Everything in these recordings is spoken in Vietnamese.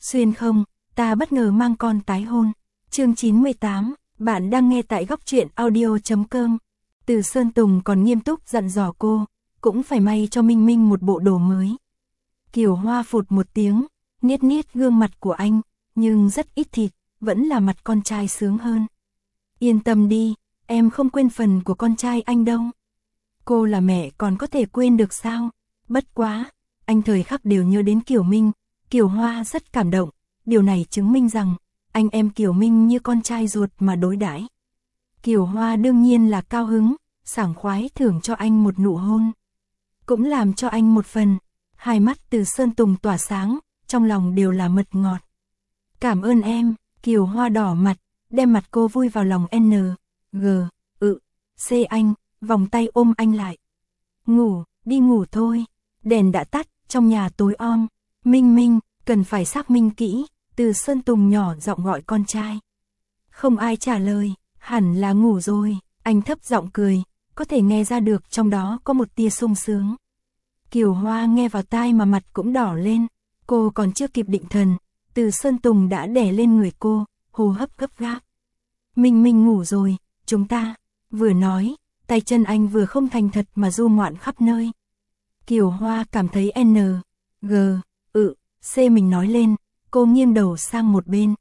Xuyên không, ta bất ngờ mang con tái hôn. Chương 98, bạn đang nghe tại góc truyện audio.com. Từ Sơn Tùng còn nghiêm túc dặn dò cô, cũng phải may cho Minh Minh một bộ đồ mới. Kiều Hoa phụt một tiếng, niết niết gương mặt của anh, nhưng rất ít thịt, vẫn là mặt con trai sướng hơn. Yên tâm đi, em không quên phần của con trai anh đâu. Cô là mẹ còn có thể quên được sao? Bất quá, anh thời khắc đều nhớ đến Kiều Minh. Kiều Hoa rất cảm động, điều này chứng minh rằng anh em Kiều Minh như con trai ruột mà đối đãi. Kiều Hoa đương nhiên là cao hứng, sảng khoái thưởng cho anh một nụ hôn. Cũng làm cho anh một phần. Hai mắt Từ Sơn Tùng tỏa sáng, trong lòng đều là mật ngọt. Cảm ơn em. Kiều Hoa đỏ mặt, đem mặt cô vui vào lòng C anh, vòng tay ôm anh lại. Ngủ, đi ngủ thôi. Đèn đã tắt, trong nhà tối om. Minh Minh, cần phải xác minh kỹ. Từ Sơn Tùng nhỏ giọng gọi con trai. Không ai trả lời, hẳn là ngủ rồi. Anh thấp giọng cười, có thể nghe ra được trong đó có một tia sung sướng. Kiều Hoa nghe vào tai mà mặt cũng đỏ lên. Cô còn chưa kịp định thần, Từ Sơn Tùng đã đè lên người cô, hô hấp gấp gáp. Minh Minh ngủ rồi, chúng ta. Vừa nói, tay chân anh vừa không thành thật mà du ngoạn khắp nơi. Kiều Hoa cảm thấy C mình nói lên, cô nghiêng đầu sang một bên,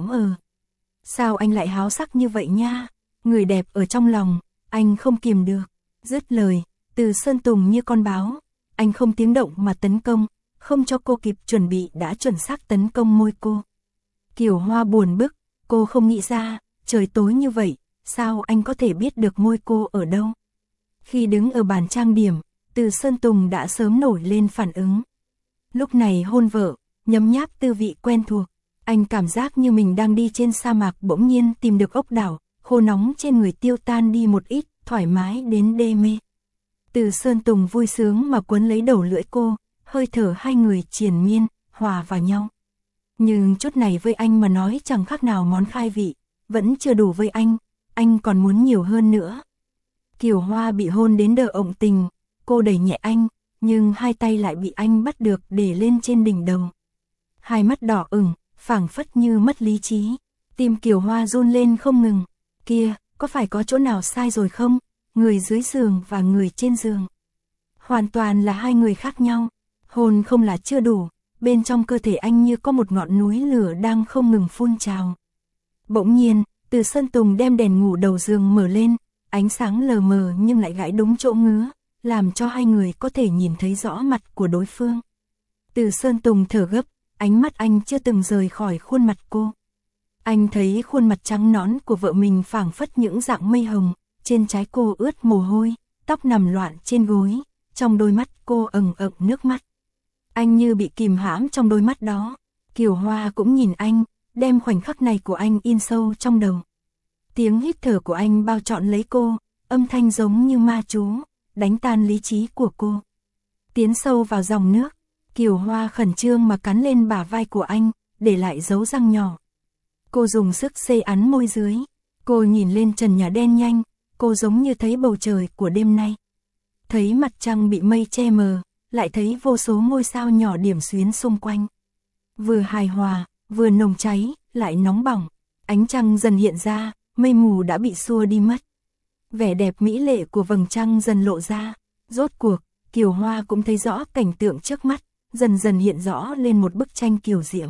Sao anh lại háo sắc như vậy nha? Người đẹp ở trong lòng, anh không kìm được. Dứt lời, Từ Sơn Tùng như con báo, anh không tiếng động mà tấn công, không cho cô kịp chuẩn bị đã chuẩn xác tấn công môi cô. Kiều Hoa buồn bực, cô không nghĩ ra, trời tối như vậy, sao anh có thể biết được môi cô ở đâu? Khi đứng ở bàn trang điểm, Từ Sơn Tùng đã sớm nổi lên phản ứng. Lúc này hôn vợ, nhấm nháp tư vị quen thuộc, anh cảm giác như mình đang đi trên sa mạc bỗng nhiên tìm được ốc đảo, khô nóng trên người tiêu tan đi một ít, thoải mái đến đê mê. Từ Sơn Tùng vui sướng mà quấn lấy đầu lưỡi cô, hơi thở hai người triền miên, hòa vào nhau. Nhưng chút này với anh mà nói chẳng khác nào món khai vị, vẫn chưa đủ với anh còn muốn nhiều hơn nữa. Kiều Hoa bị hôn đến đờ ộng tình, cô đẩy nhẹ anh, nhưng hai tay lại bị anh bắt được để lên trên đỉnh đầu. Hai mắt đỏ ửng, phảng phất như mất lý trí, tim Kiều Hoa run lên không ngừng. Kia, có phải có chỗ nào sai rồi không? Người dưới giường và người trên giường hoàn toàn là hai người khác nhau. Hôn không là chưa đủ, bên trong cơ thể anh như có một ngọn núi lửa đang không ngừng phun trào. Bỗng nhiên, Từ Sơn Tùng đem đèn ngủ đầu giường mở lên, ánh sáng lờ mờ nhưng lại gãi đúng chỗ ngứa, làm cho hai người có thể nhìn thấy rõ mặt của đối phương. Từ Sơn Tùng thở gấp, ánh mắt anh chưa từng rời khỏi khuôn mặt cô. Anh thấy khuôn mặt trắng nõn của vợ mình phảng phất những dạng mây hồng, trên trái cô ướt mồ hôi, tóc nằm loạn trên gối, trong đôi mắt cô ẩn ẩn nước mắt. Anh như bị kìm hãm trong đôi mắt đó. Kiều Hoa cũng nhìn anh, đem khoảnh khắc này của anh in sâu trong đầu. Tiếng hít thở của anh bao trọn lấy cô, âm thanh giống như ma chú, đánh tan lý trí của cô. Tiến sâu vào dòng nước, Kiều Hoa khẩn trương mà cắn lên bả vai của anh, để lại dấu răng nhỏ. Cô dùng sức xê ắn môi dưới, cô nhìn lên trần nhà đen nhanh, cô giống như thấy bầu trời của đêm nay. Thấy mặt trăng bị mây che mờ, lại thấy vô số ngôi sao nhỏ điểm xuyến xung quanh. Vừa hài hòa, vừa nồng cháy, lại nóng bỏng. Ánh trăng dần hiện ra, mây mù đã bị xua đi mất. Vẻ đẹp mỹ lệ của vầng trăng dần lộ ra. Rốt cuộc, Kiều Hoa cũng thấy rõ cảnh tượng trước mắt, dần dần hiện rõ lên một bức tranh kiều diễm.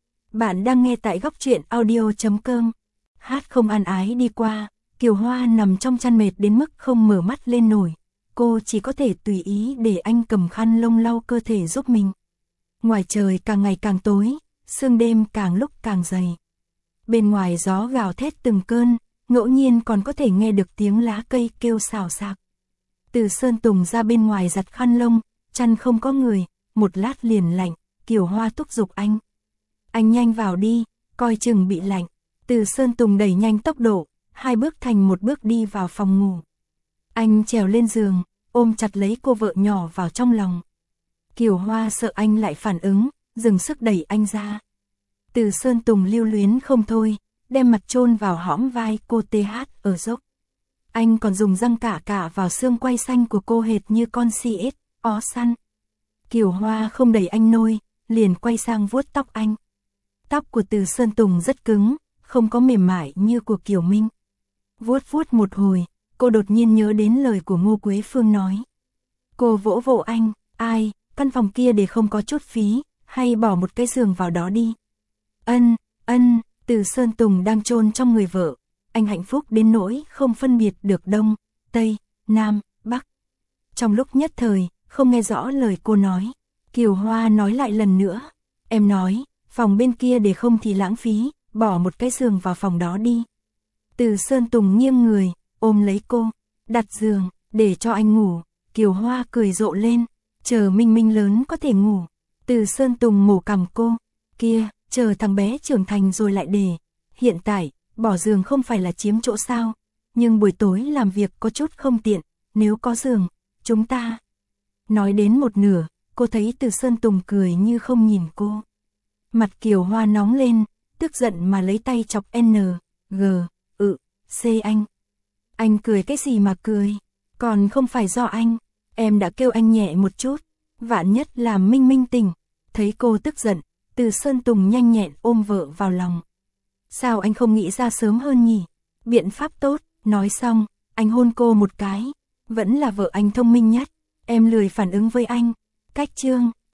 Bạn đang nghe tại góc truyện audio.com. Hát không an ái đi qua, Kiều Hoa nằm trong chăn mệt đến mức không mở mắt lên nổi. Cô chỉ có thể tùy ý để anh cầm khăn lông lau cơ thể giúp mình. Ngoài trời càng ngày càng tối, sương đêm càng lúc càng dày. Bên ngoài gió gào thét từng cơn, ngẫu nhiên còn có thể nghe được tiếng lá cây kêu xào xạc. Từ Sơn Tùng ra bên ngoài giặt khăn lông, chăn không có người, một lát liền lạnh, Kiều Hoa thúc giục anh. Anh nhanh vào đi, coi chừng bị lạnh. Từ Sơn Tùng đẩy nhanh tốc độ, hai bước thành một bước đi vào phòng ngủ. Anh trèo lên giường, ôm chặt lấy cô vợ nhỏ vào trong lòng. Kiều Hoa sợ anh lại phản ứng, dừng sức đẩy anh ra. Từ Sơn Tùng lưu luyến không thôi, đem mặt chôn vào hõm vai cô TH ở dốc. Anh còn dùng răng cạ vào xương quai xanh của cô hệt như con CS, ó săn. Kiều Hoa không đẩy anh nôi, liền quay sang vuốt tóc anh. Tóc của Từ Sơn Tùng rất cứng, không có mềm mại như của Kiều Minh. Vuốt vuốt một hồi, cô đột nhiên nhớ đến lời của Ngô Quế Phương nói. Cô vỗ vỗ anh, ai, căn phòng kia để không có chút phí, hay bỏ một cái giường vào đó đi. Ân, Từ Sơn Tùng đang chôn trong người vợ, anh hạnh phúc đến nỗi không phân biệt được đông, tây, nam, bắc. Trong lúc nhất thời, không nghe rõ lời cô nói, Kiều Hoa nói lại lần nữa, em nói, phòng bên kia để không thì lãng phí, bỏ một cái giường vào phòng đó đi. Từ Sơn Tùng nghiêng người, ôm lấy cô, đặt giường, để cho anh ngủ. Kiều Hoa cười rộ lên, chờ Minh Minh lớn có thể ngủ. Từ Sơn Tùng mổ cằm cô, kia, chờ thằng bé trưởng thành rồi lại để. Hiện tại, bỏ giường không phải là chiếm chỗ sao, nhưng buổi tối làm việc có chút không tiện, nếu có giường, chúng ta. Nói đến một nửa, cô thấy Từ Sơn Tùng cười như không nhìn cô. Mặt Kiều Hoa nóng lên, tức giận mà lấy tay chọc G, C anh. Anh cười cái gì mà cười, còn không phải do anh, em đã kêu anh nhẹ một chút, vạn nhất làm Minh Minh tỉnh. Thấy cô tức giận, Từ Sơn Tùng nhanh nhẹn ôm vợ vào lòng. Sao anh không nghĩ ra sớm hơn nhỉ? Biện pháp tốt, nói xong, anh hôn cô một cái. Vẫn là vợ anh thông minh nhất, em lười phản ứng với anh. Cách chương